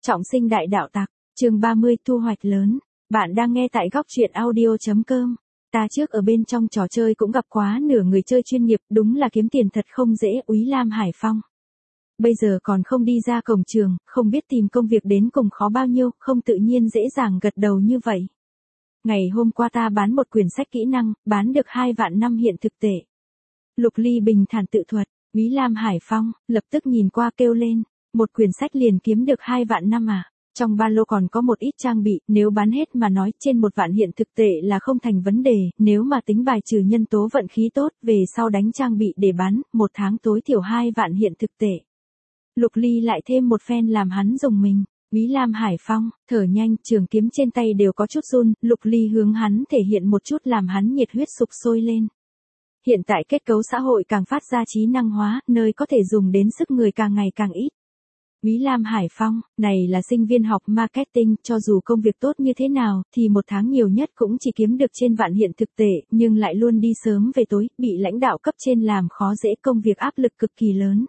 Trọng sinh đại đạo tặc, chương 30 thu hoạch lớn. Bạn đang nghe tại góc truyện audio.com. Ta trước ở bên trong trò chơi cũng gặp quá nửa người chơi chuyên nghiệp, đúng là kiếm tiền thật không dễ. Úy Lam Hải Phong. Bây giờ còn không đi ra cổng trường, không biết tìm công việc đến cùng khó bao nhiêu, không tự nhiên dễ dàng gật đầu như vậy. Ngày hôm qua ta bán một quyển sách kỹ năng, bán được 2 vạn năm hiện thực tệ. Lục Ly bình thản tự thuật, Úy Lam Hải Phong, lập tức nhìn qua kêu lên. Một quyển sách liền kiếm được 2 vạn năm à? Trong ba lô còn có một ít trang bị, nếu bán hết mà nói trên 1 vạn hiện thực tệ là không thành vấn đề, nếu mà tính bài trừ nhân tố vận khí tốt, về sau đánh trang bị để bán, 1 tháng tối thiểu 2 vạn hiện thực tệ. Lục Ly lại thêm một phen làm hắn dùng mình. Úy Lam Hải Phong, thở nhanh, trường kiếm trên tay đều có chút run, Lục Ly hướng hắn thể hiện một chút làm hắn nhiệt huyết sục sôi lên. Hiện tại kết cấu xã hội càng phát ra trí năng hóa, nơi có thể dùng đến sức người càng ngày càng ít. Úy Lam Hải Phong, này là sinh viên học marketing, cho dù công việc tốt như thế nào, thì 1 tháng nhiều nhất cũng chỉ kiếm được trên vạn hiện thực tệ, nhưng lại luôn đi sớm về tối, bị lãnh đạo cấp trên làm khó dễ, công việc áp lực cực kỳ lớn.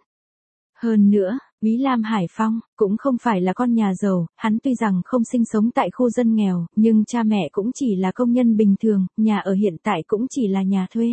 Hơn nữa, Úy Lam Hải Phong, cũng không phải là con nhà giàu, hắn tuy rằng không sinh sống tại khu dân nghèo, nhưng cha mẹ cũng chỉ là công nhân bình thường, nhà ở hiện tại cũng chỉ là nhà thuê.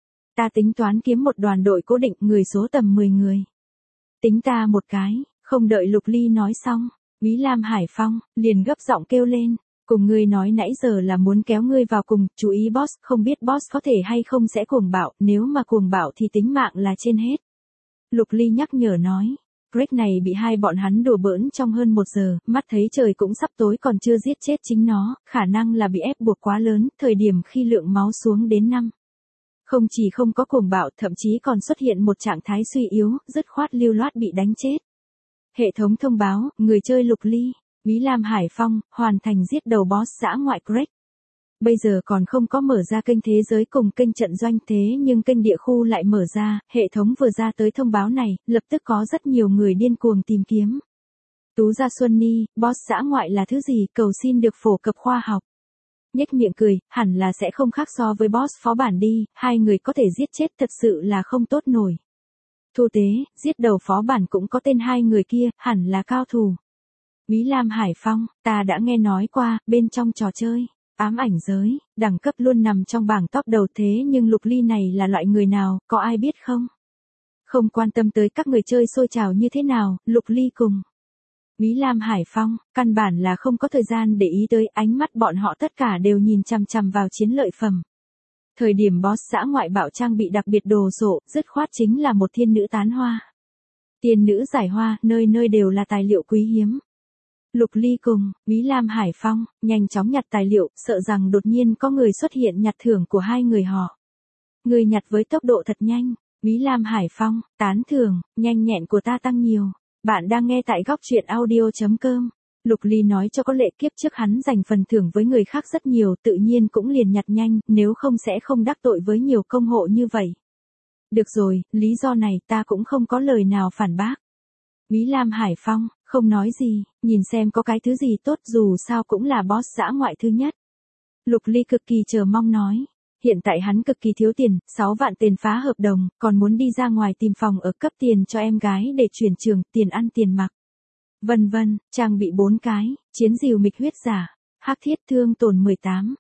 Ta tính toán kiếm một đoàn đội cố định, người số tầm 10 người. Tính ta một cái. Không đợi Lục Ly nói xong, Úy Lam Hải Phong liền gấp giọng kêu lên, cùng ngươi nói nãy giờ là muốn kéo ngươi vào cùng, chú ý boss, không biết boss có thể hay không sẽ cuồng bạo, nếu mà cuồng bạo thì tính mạng là trên hết. Lục Ly nhắc nhở nói, Greg này bị hai bọn hắn đùa bỡn trong hơn 1 giờ, mắt thấy trời cũng sắp tối còn chưa giết chết chính nó, khả năng là bị ép buộc quá lớn, thời điểm khi lượng máu xuống đến 5. Không chỉ không có cuồng bạo, thậm chí còn xuất hiện một trạng thái suy yếu, dứt khoát lưu loát bị đánh chết. Hệ thống thông báo, người chơi Lục Ly, Úy Lam Hải Phong, hoàn thành giết đầu boss dã ngoại Greg. Bây giờ còn không có mở ra kênh thế giới cùng kênh trận doanh, thế nhưng kênh địa khu lại mở ra, hệ thống vừa ra tới thông báo này, lập tức có rất nhiều người điên cuồng tìm kiếm. Tú Gia Xuân Ni, boss dã ngoại là thứ gì, cầu xin được phổ cập khoa học. Nhếch miệng cười, hẳn là sẽ không khác so với boss phó bản đi, 2 người có thể giết chết thật sự là không tốt nổi. Thu tế, giết đầu phó bản cũng có tên 2 người kia, hẳn là cao thủ. Úy Lam Hải Phong, ta đã nghe nói qua, bên trong trò chơi, ám ảnh giới, đẳng cấp luôn nằm trong bảng top đầu, thế nhưng Lục Ly này là loại người nào, có ai biết không? Không quan tâm tới các người chơi xôi trào như thế nào, Lục Ly cùng Úy Lam Hải Phong, căn bản là không có thời gian để ý tới, ánh mắt bọn họ tất cả đều nhìn chằm chằm vào chiến lợi phẩm. Thời điểm boss dã ngoại bạo trang bị đặc biệt đồ sộ, dứt khoát chính là một thiên nữ tán hoa. Tiên nữ giải hoa, nơi nơi đều là tài liệu quý hiếm. Lục Ly cùng Úy Lam Hải Phong nhanh chóng nhặt tài liệu, sợ rằng đột nhiên có người xuất hiện nhặt thưởng của 2 người họ. Người nhặt với tốc độ thật nhanh, Úy Lam Hải Phong, tán thưởng, nhanh nhẹn của ta tăng nhiều. Bạn đang nghe tại góc truyện audio.com. Lục Ly nói cho có lệ, kiếp trước hắn dành phần thưởng với người khác rất nhiều, tự nhiên cũng liền nhặt nhanh, nếu không sẽ không đắc tội với nhiều công hộ như vậy. Được rồi, lý do này ta cũng không có lời nào phản bác. Úy Lam Hải Phong, không nói gì, nhìn xem có cái thứ gì tốt, dù sao cũng là boss dã ngoại thứ nhất. Lục Ly cực kỳ chờ mong nói. Hiện tại hắn cực kỳ thiếu tiền, 6 vạn tiền phá hợp đồng, còn muốn đi ra ngoài tìm phòng ở, cấp tiền cho em gái để chuyển trường, tiền ăn tiền mặc. Vân vân, trang bị 4 cái, chiến diều mịch huyết giả, hắc thiết thương tổn 18,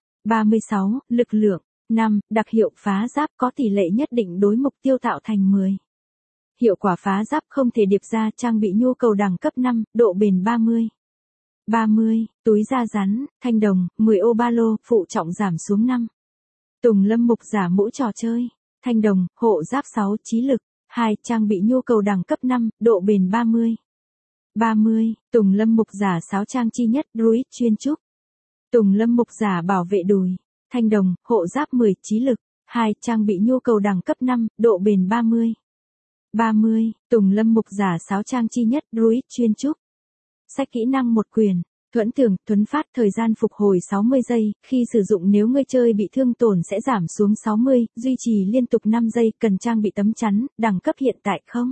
36, lực lượng, 5, đặc hiệu phá giáp có tỷ lệ nhất định đối mục tiêu tạo thành 10. Hiệu quả phá giáp không thể điệp ra, trang bị nhu cầu đẳng cấp 5, độ bền 30. 30, túi da rắn, thanh đồng, 10 ô ba lô, phụ trọng giảm xuống 5. Tùng lâm mục giả mũ trò chơi, thanh đồng, hộ giáp 6, trí lực, 2, trang bị nhu cầu đẳng cấp 5, độ bền 30. 30, Tùng lâm mục giả sáo trang chi nhất, druid chuyên trúc. Tùng lâm mục giả bảo vệ đùi, thanh đồng, hộ giáp 10, trí lực, 2, trang bị nhu cầu đẳng cấp 5, độ bền 30. 30, Tùng lâm mục giả sáo trang chi nhất, druid chuyên trúc. Sách kỹ năng 1 quyển, thuẫn tường, thuấn phát, thời gian phục hồi 60 giây, khi sử dụng nếu ngươi chơi bị thương tổn sẽ giảm xuống 60, duy trì liên tục 5 giây, cần trang bị tấm chắn, đẳng cấp hiện tại không.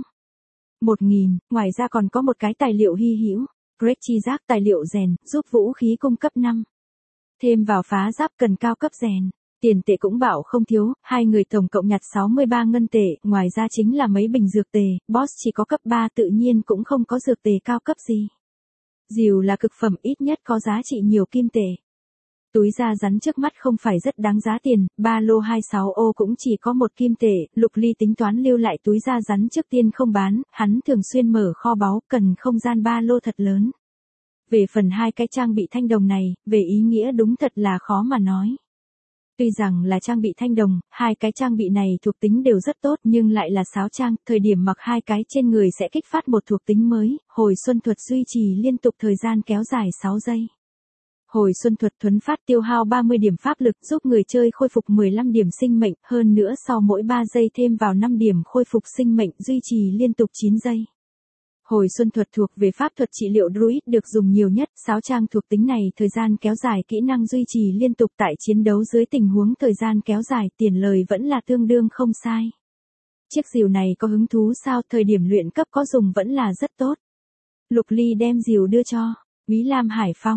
1000, ngoài ra còn có một cái tài liệu hy hữu, Greg chi giác tài liệu rèn, giúp vũ khí cung cấp 5. Thêm vào phá giáp cần cao cấp rèn. Tiền tệ cũng bảo không thiếu, 2 người tổng cộng nhặt 63 ngân tệ, ngoài ra chính là mấy bình dược tề, boss chỉ có cấp 3 tự nhiên cũng không có dược tề cao cấp gì. Dìu là cực phẩm ít nhất có giá trị nhiều kim tệ. Túi da rắn trước mắt không phải rất đáng giá tiền, ba lô 26 ô cũng chỉ có 1 kim tệ, Lục Ly tính toán lưu lại túi da rắn trước tiên không bán, hắn thường xuyên mở kho báu, cần không gian ba lô thật lớn. Về phần hai cái trang bị thanh đồng này, về ý nghĩa đúng thật là khó mà nói. Tuy rằng là trang bị thanh đồng, hai cái trang bị này thuộc tính đều rất tốt nhưng lại là sáo trang, thời điểm mặc hai cái trên người sẽ kích phát một thuộc tính mới, hồi xuân thuật duy trì liên tục thời gian kéo dài 6 giây. Hồi xuân thuật thuấn phát tiêu hao 30 điểm pháp lực giúp người chơi khôi phục 15 điểm sinh mệnh, hơn nữa sau mỗi 3 giây thêm vào 5 điểm khôi phục sinh mệnh duy trì liên tục 9 giây. Hồi xuân thuật thuộc về pháp thuật trị liệu druid được dùng nhiều nhất, sáo trang thuộc tính này thời gian kéo dài kỹ năng duy trì liên tục tại chiến đấu dưới tình huống thời gian kéo dài, tiền lời vẫn là tương đương không sai. Chiếc dìu này có hứng thú sao, thời điểm luyện cấp có dùng vẫn là rất tốt. Lục Ly đem dìu đưa cho Quý Lam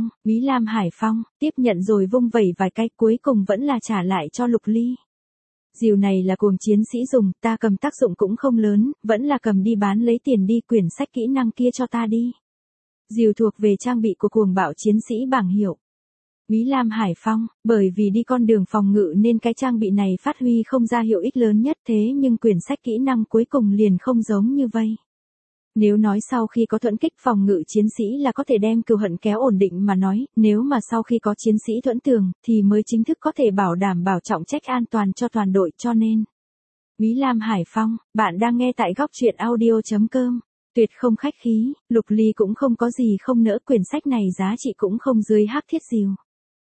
Hải Phong, tiếp nhận rồi vung vẩy vài cái cuối cùng vẫn là trả lại cho Lục Ly. Dìu này là cuồng chiến sĩ dùng, ta cầm tác dụng cũng không lớn, vẫn là cầm đi bán lấy tiền đi, quyển sách kỹ năng kia cho ta đi. Dìu thuộc về trang bị của cuồng bạo chiến sĩ bảng hiệu. Quý Lam Hải Phong, bởi vì đi con đường phòng ngự nên cái trang bị này phát huy không ra hiệu ích lớn nhất, thế nhưng quyển sách kỹ năng cuối cùng liền không giống như vây. Nếu nói sau khi có thuẫn kích phòng ngự chiến sĩ là có thể đem cừu hận kéo ổn định mà nói, nếu mà sau khi có chiến sĩ thuẫn tường, thì mới chính thức có thể bảo đảm bảo trọng trách an toàn cho toàn đội, cho nên. Quý Lam Hải Phong, bạn đang nghe tại góc truyện audio.com. Tuyệt không khách khí, Lục Ly cũng không có gì không nỡ, quyển sách này giá trị cũng không dưới hắc thiết dìu.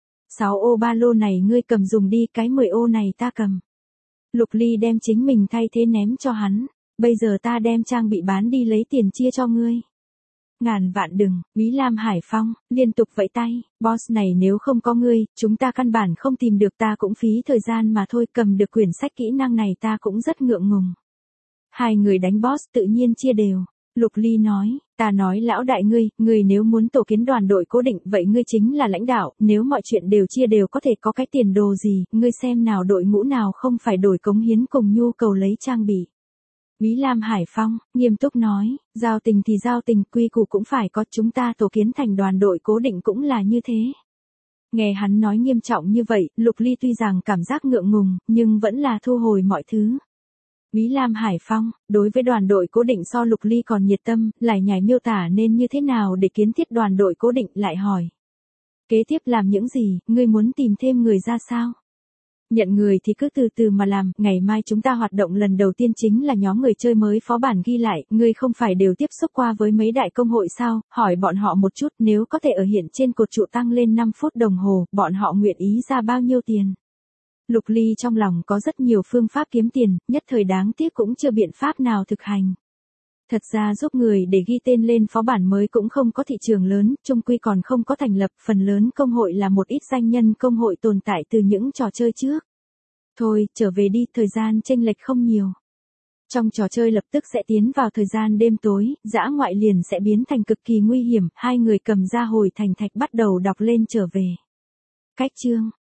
6 ô ba lô này ngươi cầm dùng đi, cái 10 ô này ta cầm. Lục Ly đem chính mình thay thế ném cho hắn. Bây giờ ta đem trang bị bán đi lấy tiền chia cho ngươi. Ngàn vạn đừng, Quý Lam Hải Phong, liên tục vẫy tay, boss này nếu không có ngươi, chúng ta căn bản không tìm được, ta cũng phí thời gian mà thôi, cầm được quyển sách kỹ năng này ta cũng rất ngượng ngùng. Hai người đánh boss tự nhiên chia đều. Lục Ly nói, ta nói lão đại ngươi nếu muốn tổ kiến đoàn đội cố định vậy ngươi chính là lãnh đạo, nếu mọi chuyện đều chia đều có thể có cái tiền đồ gì, ngươi xem nào đội ngũ nào không phải đổi cống hiến cùng nhu cầu lấy trang bị. Quý Lam Hải Phong, nghiêm túc nói, giao tình thì giao tình, quy củ cũng phải có, chúng ta tổ kiến thành đoàn đội cố định cũng là như thế. Nghe hắn nói nghiêm trọng như vậy, Lục Ly tuy rằng cảm giác ngượng ngùng, nhưng vẫn là thu hồi mọi thứ. Quý Lam Hải Phong, đối với đoàn đội cố định so Lục Ly còn nhiệt tâm, lại nhảy miêu tả nên như thế nào để kiến thiết đoàn đội cố định, lại hỏi. Kế tiếp làm những gì, ngươi muốn tìm thêm người ra sao? Nhận người thì cứ từ từ mà làm, ngày mai chúng ta hoạt động lần đầu tiên chính là nhóm người chơi mới phó bản ghi lại, ngươi không phải đều tiếp xúc qua với mấy đại công hội sao, hỏi bọn họ một chút, nếu có thể ở hiện trên cột trụ tăng lên 5 phút đồng hồ, bọn họ nguyện ý ra bao nhiêu tiền. Lục Ly trong lòng có rất nhiều phương pháp kiếm tiền, nhất thời đáng tiếc cũng chưa biện pháp nào thực hành. Thật ra giúp người để ghi tên lên phó bản mới cũng không có thị trường lớn, chung quy còn không có thành lập, phần lớn công hội là một ít danh nhân công hội tồn tại từ những trò chơi trước. Thôi, trở về đi, thời gian chênh lệch không nhiều. Trong trò chơi lập tức sẽ tiến vào thời gian đêm tối, dã ngoại liền sẽ biến thành cực kỳ nguy hiểm, hai người cầm ra hồi thành thạch bắt đầu đọc lên trở về. Cách chương